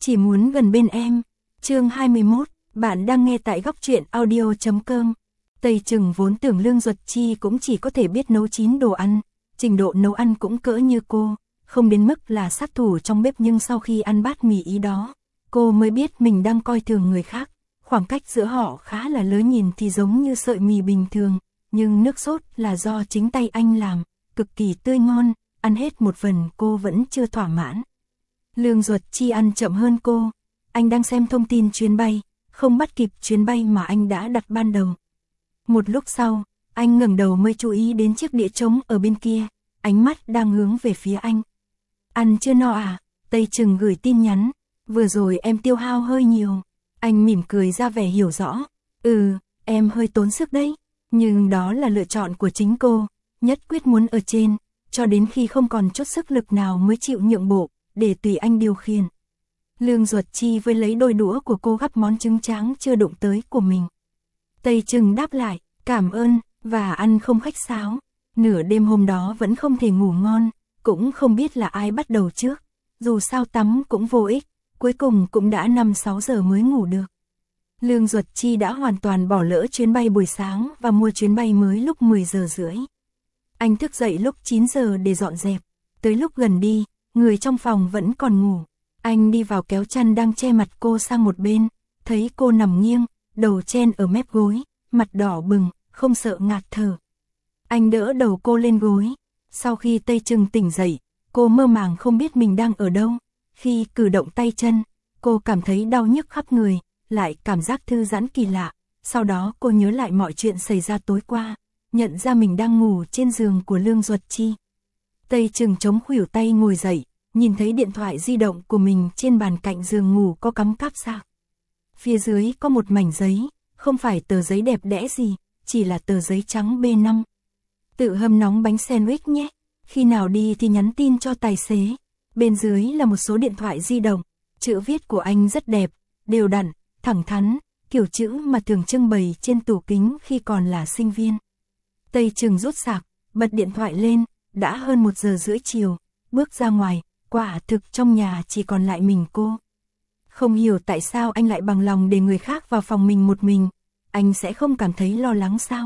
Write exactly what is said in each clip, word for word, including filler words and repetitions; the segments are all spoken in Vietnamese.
chỉ muốn gần bên em. Chương hai mươi mốt, bạn đang nghe tại góc truyện audio chấm com. Tây Trừng vốn tưởng Lương Duật Chi cũng chỉ có thể biết nấu chín đồ ăn, trình độ nấu ăn cũng cỡ như cô, không đến mức là sát thủ trong bếp, nhưng sau khi ăn bát mì ý đó, cô mới biết mình đang coi thường người khác. Khoảng cách giữa họ khá là lớn, nhìn thì giống như sợi mì bình thường, nhưng nước sốt là do chính tay anh làm, cực kỳ tươi ngon, ăn hết một phần cô vẫn chưa thỏa mãn. Lương Duật Chi ăn chậm hơn cô, anh đang xem thông tin chuyến bay, không bắt kịp chuyến bay mà anh đã đặt ban đầu. Một lúc sau, anh ngẩng đầu mới chú ý đến chiếc đĩa trống ở bên kia, ánh mắt đang hướng về phía anh. Ăn chưa no à? Tây Trừng gửi tin nhắn, vừa rồi em tiêu hao hơi nhiều. Anh mỉm cười ra vẻ hiểu rõ. Ừ, em hơi tốn sức đấy, nhưng đó là lựa chọn của chính cô, nhất quyết muốn ở trên, cho đến khi không còn chút sức lực nào mới chịu nhượng bộ, để tùy anh điều khiển. Lương Duật Chi với lấy đôi đũa của cô gắp món trứng tráng chưa đụng tới của mình. Tây Trừng đáp lại, cảm ơn, và ăn không khách sáo. Nửa đêm hôm đó vẫn không thể ngủ ngon, cũng không biết là ai bắt đầu trước. Dù sao tắm cũng vô ích, cuối cùng cũng đã năm sáu giờ mới ngủ được. Lương Duật Chi đã hoàn toàn bỏ lỡ chuyến bay buổi sáng và mua chuyến bay mới lúc mười giờ rưỡi. Anh thức dậy lúc chín giờ để dọn dẹp. Tới lúc gần đi, người trong phòng vẫn còn ngủ. Anh đi vào kéo chăn đang che mặt cô sang một bên, thấy cô nằm nghiêng, đầu chen ở mép gối, mặt đỏ bừng, không sợ ngạt thở. Anh đỡ đầu cô lên gối. Sau khi Tây Trừng tỉnh dậy, cô mơ màng không biết mình đang ở đâu. Khi cử động tay chân, cô cảm thấy đau nhức khắp người, lại cảm giác thư giãn kỳ lạ. Sau đó cô nhớ lại mọi chuyện xảy ra tối qua, nhận ra mình đang ngủ trên giường của Lương Duật Chi. Tây Trừng chống khuỷu tay ngồi dậy, nhìn thấy điện thoại di động của mình trên bàn cạnh giường ngủ có cắm cáp sạc. Phía dưới có một mảnh giấy, không phải tờ giấy đẹp đẽ gì, chỉ là tờ giấy trắng bê năm. Tự hâm nóng bánh sandwich nhé, khi nào đi thì nhắn tin cho tài xế. Bên dưới là một số điện thoại di động, chữ viết của anh rất đẹp, đều đặn, thẳng thắn, kiểu chữ mà thường trưng bày trên tủ kính khi còn là sinh viên. Tây Trừng rút sạc, bật điện thoại lên, đã hơn một giờ rưỡi chiều, bước ra ngoài, quả thực trong nhà chỉ còn lại mình cô. Không hiểu tại sao anh lại bằng lòng để người khác vào phòng mình một mình, anh sẽ không cảm thấy lo lắng sao?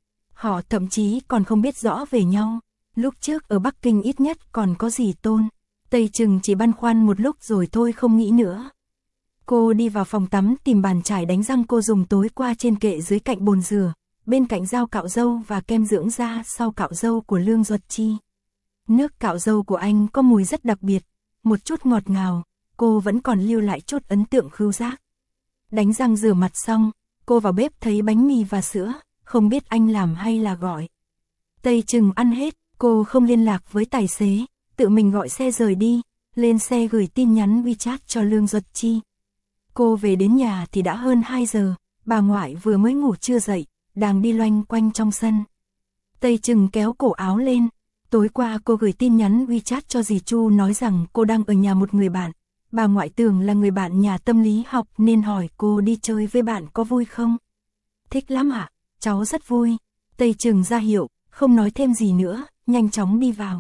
Họ thậm chí còn không biết rõ về nhau, lúc trước ở Bắc Kinh ít nhất còn có dì Tôn. Tây Trừng chỉ băn khoăn một lúc rồi thôi không nghĩ nữa. Cô đi vào phòng tắm tìm bàn chải đánh răng cô dùng tối qua trên kệ dưới cạnh bồn rửa, bên cạnh dao cạo râu và kem dưỡng da sau cạo râu của Lương Duật Chi. Nước cạo râu của anh có mùi rất đặc biệt, một chút ngọt ngào, cô vẫn còn lưu lại chút ấn tượng khứu giác. Đánh răng rửa mặt xong, cô vào bếp thấy bánh mì và sữa, không biết anh làm hay là gọi. Tây Trừng ăn hết, cô không liên lạc với tài xế, tự mình gọi xe rời đi, lên xe gửi tin nhắn WeChat cho Lương Duật Chi. Cô về đến nhà thì đã hơn hai giờ, bà ngoại vừa mới ngủ chưa dậy, đang đi loanh quanh trong sân. Tây Trừng kéo cổ áo lên, tối qua cô gửi tin nhắn WeChat cho dì Chu nói rằng cô đang ở nhà một người bạn. Bà ngoại tưởng là người bạn nhà tâm lý học nên hỏi cô đi chơi với bạn có vui không? Thích lắm ạ, cháu rất vui. Tây Trừng ra hiệu, không nói thêm gì nữa, nhanh chóng đi vào.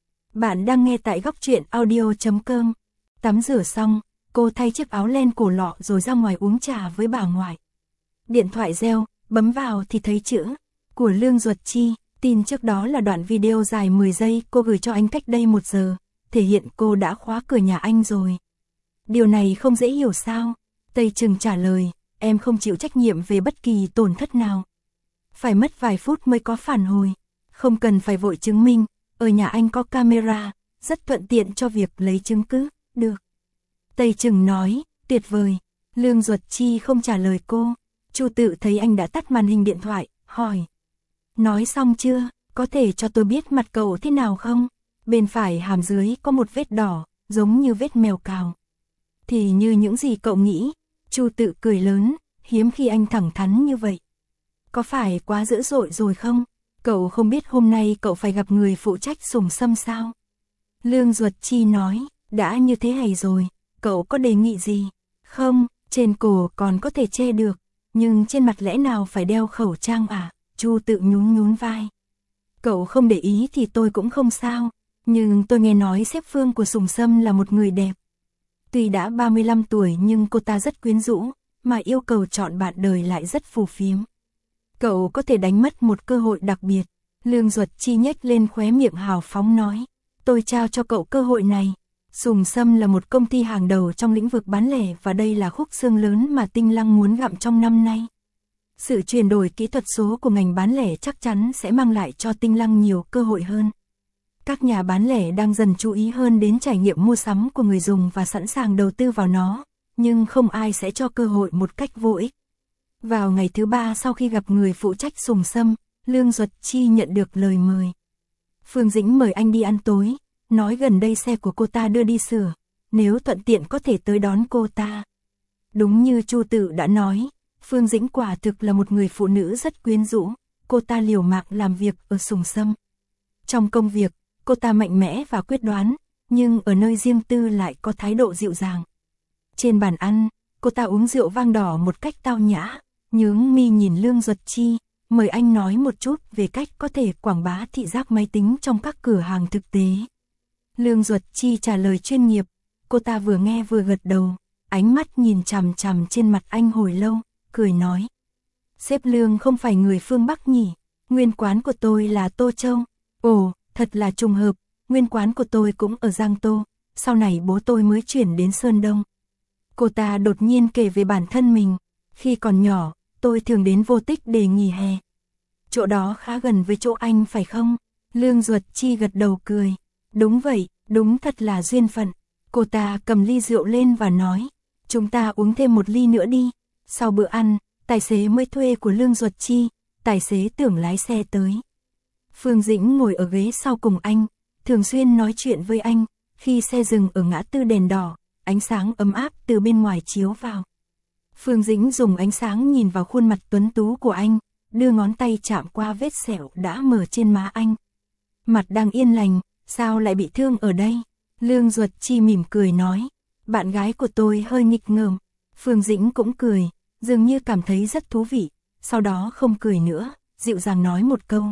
Bạn đang nghe tại góc truyện audio chấm com. Tắm rửa xong, cô thay chiếc áo len cổ lọ rồi ra ngoài uống trà với bà ngoại. Điện thoại reo, bấm vào thì thấy chữ của Lương Duật Chi. Tin trước đó là đoạn video dài mười giây cô gửi cho anh cách đây một giờ, thể hiện cô đã khóa cửa nhà anh rồi. Điều này không dễ hiểu sao? Tây Trừng trả lời, em không chịu trách nhiệm về bất kỳ tổn thất nào. Phải mất vài phút mới có phản hồi, không cần phải vội chứng minh, ở nhà anh có camera, rất thuận tiện cho việc lấy chứng cứ, được. Tây Trừng nói, tuyệt vời. Lương Duật Chi không trả lời cô, Chu Tự thấy anh đã tắt màn hình điện thoại, hỏi. Nói xong chưa, có thể cho tôi biết mặt cậu thế nào không? Bên phải hàm dưới có một vết đỏ, giống như vết mèo cào. Thì như những gì cậu nghĩ, Chu Tự cười lớn, hiếm khi anh thẳng thắn như vậy. Có phải quá dữ dội rồi không? Cậu không biết hôm nay cậu phải gặp người phụ trách Sùng Sâm sao? Lương Duật Chi nói, đã như thế hay rồi, cậu có đề nghị gì? Không, trên cổ còn có thể che được, nhưng trên mặt lẽ nào phải đeo khẩu trang à? Chu Tự nhún nhún vai. Cậu không để ý thì tôi cũng không sao, nhưng tôi nghe nói sếp Phương của Sùng Sâm là một người đẹp. Tuy đã ba mươi lăm tuổi nhưng cô ta rất quyến rũ, mà yêu cầu chọn bạn đời lại rất phù phiếm. Cậu có thể đánh mất một cơ hội đặc biệt. Lương Duật Chi nhếch lên khóe miệng hào phóng nói, tôi trao cho cậu cơ hội này. Sùng Sâm là một công ty hàng đầu trong lĩnh vực bán lẻ và đây là khúc xương lớn mà Tinh Lăng muốn gặm trong năm nay. Sự chuyển đổi kỹ thuật số của ngành bán lẻ chắc chắn sẽ mang lại cho Tinh Lăng nhiều cơ hội hơn. Các nhà bán lẻ đang dần chú ý hơn đến trải nghiệm mua sắm của người dùng và sẵn sàng đầu tư vào nó, nhưng không ai sẽ cho cơ hội một cách vô ích. Vào ngày thứ ba sau khi gặp người phụ trách Sùng Sâm, Lương Duật Chi nhận được lời mời. Phương Dĩnh mời anh đi ăn tối, nói gần đây xe của cô ta đưa đi sửa, nếu thuận tiện có thể tới đón cô ta. Đúng như Chu Tự đã nói, Phương Dĩnh quả thực là một người phụ nữ rất quyến rũ, cô ta liều mạng làm việc ở Sùng Sâm. Trong công việc, cô ta mạnh mẽ và quyết đoán, nhưng ở nơi riêng tư lại có thái độ dịu dàng. Trên bàn ăn, cô ta uống rượu vang đỏ một cách tao nhã, nhướng mi nhìn Lương Duật Chi, mời anh nói một chút về cách có thể quảng bá thị giác máy tính trong các cửa hàng thực tế. Lương Duật Chi trả lời chuyên nghiệp, cô ta vừa nghe vừa gật đầu, ánh mắt nhìn chằm chằm trên mặt anh hồi lâu, cười nói. Sếp Lương không phải người phương Bắc nhỉ, nguyên quán của tôi là Tô Châu. Ồ, thật là trùng hợp, nguyên quán của tôi cũng ở Giang Tô, sau này bố tôi mới chuyển đến Sơn Đông. Cô ta đột nhiên kể về bản thân mình, khi còn nhỏ, tôi thường đến Vô Tích để nghỉ hè. Chỗ đó khá gần với chỗ anh phải không? Lương Duật Chi gật đầu cười. Đúng vậy, đúng thật là duyên phận. Cô ta cầm ly rượu lên và nói, chúng ta uống thêm một ly nữa đi. Sau bữa ăn, tài xế mới thuê của Lương Duật Chi, tài xế tưởng lái xe tới. Phương Dĩnh ngồi ở ghế sau cùng anh, thường xuyên nói chuyện với anh, khi xe dừng ở ngã tư đèn đỏ, ánh sáng ấm áp từ bên ngoài chiếu vào. Phương Dĩnh dùng ánh sáng nhìn vào khuôn mặt tuấn tú của anh, đưa ngón tay chạm qua vết sẹo đã mở trên má anh. Mặt đang yên lành, sao lại bị thương ở đây? Lương Duật Chi mỉm cười nói, bạn gái của tôi hơi nghịch ngợm. Phương Dĩnh cũng cười, dường như cảm thấy rất thú vị, sau đó không cười nữa, dịu dàng nói một câu.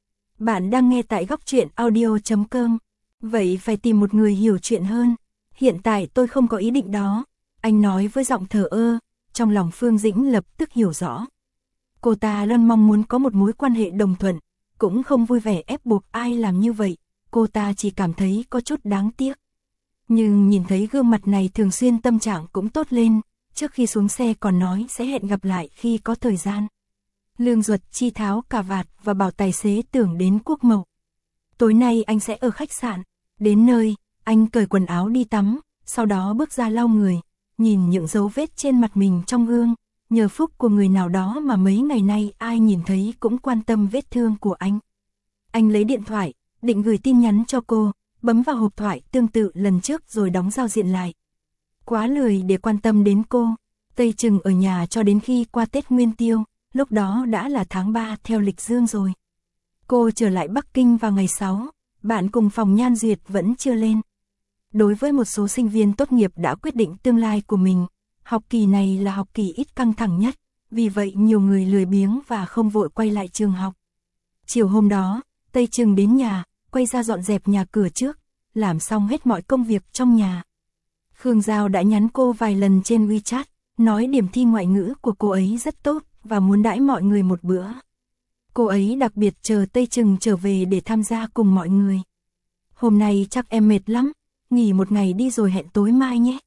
Bạn đang nghe tại góc truyện audio chấm com, vậy phải tìm một người hiểu chuyện hơn. Hiện tại tôi không có ý định đó, anh nói với giọng thờ ơ, trong lòng Phương Dĩnh lập tức hiểu rõ. Cô ta luôn mong muốn có một mối quan hệ đồng thuận, cũng không vui vẻ ép buộc ai làm như vậy, cô ta chỉ cảm thấy có chút đáng tiếc. Nhưng nhìn thấy gương mặt này thường xuyên tâm trạng cũng tốt lên, trước khi xuống xe còn nói sẽ hẹn gặp lại khi có thời gian. Lương Duật Chi tháo cà vạt và bảo tài xế tưởng đến Quốc Mậu. Tối nay anh sẽ ở khách sạn, đến nơi, anh cởi quần áo đi tắm, sau đó bước ra lau người, nhìn những dấu vết trên mặt mình trong gương, nhờ phúc của người nào đó mà mấy ngày nay ai nhìn thấy cũng quan tâm vết thương của anh. Anh lấy điện thoại, định gửi tin nhắn cho cô, bấm vào hộp thoại tương tự lần trước rồi đóng giao diện lại. Quá lười để quan tâm đến cô, Tây Trừng ở nhà cho đến khi qua Tết Nguyên Tiêu, lúc đó đã là tháng ba theo lịch dương rồi. Cô trở lại Bắc Kinh vào ngày sáu, bạn cùng phòng Nhan Duyệt vẫn chưa lên. Đối với một số sinh viên tốt nghiệp đã quyết định tương lai của mình, học kỳ này là học kỳ ít căng thẳng nhất, vì vậy nhiều người lười biếng và không vội quay lại trường học. Chiều hôm đó, Tây Trừng đến nhà, quay ra dọn dẹp nhà cửa trước, làm xong hết mọi công việc trong nhà. Khương Giao đã nhắn cô vài lần trên WeChat, nói điểm thi ngoại ngữ của cô ấy rất tốt và muốn đãi mọi người một bữa. Cô ấy đặc biệt chờ Tây Trừng trở về để tham gia cùng mọi người. Hôm nay chắc em mệt lắm, nghỉ một ngày đi rồi hẹn tối mai nhé.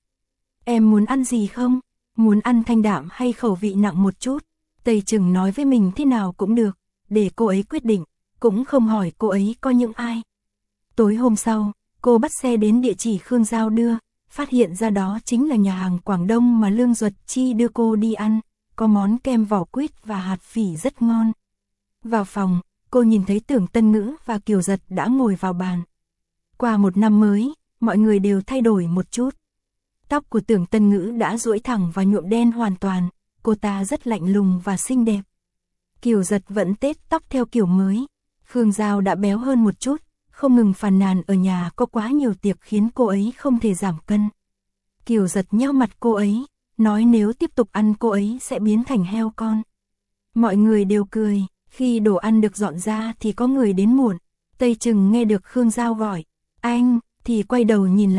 Em muốn ăn gì không? Muốn ăn thanh đạm hay khẩu vị nặng một chút? Tây Trừng nói với mình thế nào cũng được, để cô ấy quyết định, cũng không hỏi cô ấy có những ai. Tối hôm sau, cô bắt xe đến địa chỉ Khương Giao đưa, phát hiện ra đó chính là nhà hàng Quảng Đông mà Lương Duật Chi đưa cô đi ăn, có món kem vỏ quýt và hạt phỉ rất ngon. Vào phòng, cô nhìn thấy Tưởng Tân Ngữ và Kiều Giật đã ngồi vào bàn. Qua một năm mới, mọi người đều thay đổi một chút. Tóc của Tưởng Tân Ngữ đã duỗi thẳng và nhuộm đen hoàn toàn, cô ta rất lạnh lùng và xinh đẹp. Kiều Giật vẫn tết tóc theo kiểu mới. Khương Giao đã béo hơn một chút, không ngừng phàn nàn ở nhà có quá nhiều tiệc khiến cô ấy không thể giảm cân. Kiều Giật nheo mặt cô ấy, nói nếu tiếp tục ăn cô ấy sẽ biến thành heo con. Mọi người đều cười, khi đồ ăn được dọn ra thì có người đến muộn. Tây Trừng nghe được Khương Giao gọi, anh, thì quay đầu nhìn lại,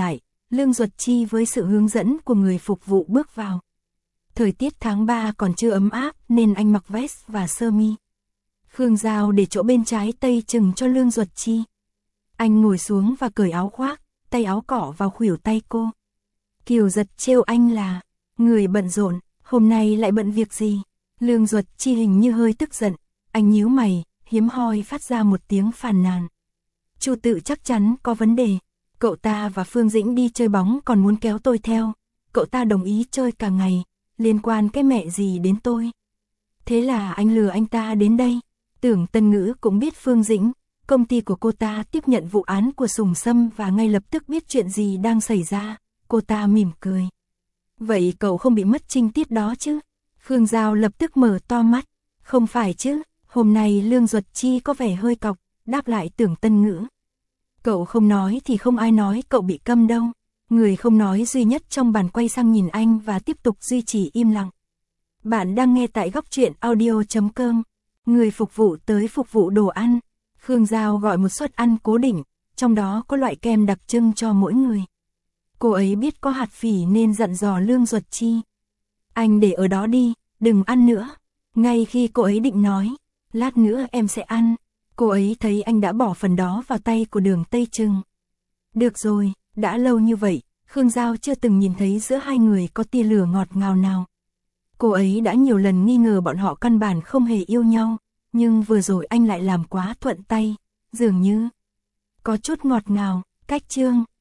Lương Duật Chi với sự hướng dẫn của người phục vụ bước vào. Thời tiết tháng ba còn chưa ấm áp nên anh mặc vest và sơ mi. Khương Giao để chỗ bên trái tây chừng cho Lương Duật Chi. Anh ngồi xuống và cởi áo khoác, tay áo cỏ vào khuỷu tay cô. Kiều Giật trêu anh là người bận rộn, hôm nay lại bận việc gì? Lương Duật Chi hình như hơi tức giận, anh nhíu mày, hiếm hoi phát ra một tiếng phàn nàn. Chu Tự chắc chắn có vấn đề, cậu ta và Phương Dĩnh đi chơi bóng còn muốn kéo tôi theo, cậu ta đồng ý chơi cả ngày, liên quan cái mẹ gì đến tôi. Thế là anh lừa anh ta đến đây. Tưởng Tân Ngữ cũng biết Phương Dĩnh, công ty của cô ta tiếp nhận vụ án của Sùng Sâm và ngay lập tức biết chuyện gì đang xảy ra, cô ta mỉm cười. Vậy cậu không bị mất trinh tiết đó chứ? Khương Giao lập tức mở to mắt, không phải chứ, hôm nay Lương Duật Chi có vẻ hơi cọc, đáp lại Tưởng Tân Ngữ. Cậu không nói thì không ai nói cậu bị câm đâu. Người không nói duy nhất trong bàn quay sang nhìn anh và tiếp tục duy trì im lặng. Bạn đang nghe tại góc truyện audio chấm com. Người phục vụ tới phục vụ đồ ăn. Khương Giao gọi một suất ăn cố định, trong đó có loại kem đặc trưng cho mỗi người. Cô ấy biết có hạt phỉ nên dặn dò Lương Duật Chi. Anh để ở đó đi, đừng ăn nữa. Ngay khi cô ấy định nói, lát nữa em sẽ ăn, cô ấy thấy anh đã bỏ phần đó vào tay của Đường Tây Trừng. Được rồi, đã lâu như vậy, Khương Giao chưa từng nhìn thấy giữa hai người có tia lửa ngọt ngào nào. Cô ấy đã nhiều lần nghi ngờ bọn họ căn bản không hề yêu nhau, nhưng vừa rồi anh lại làm quá thuận tay, dường như có chút ngọt ngào. Cách chương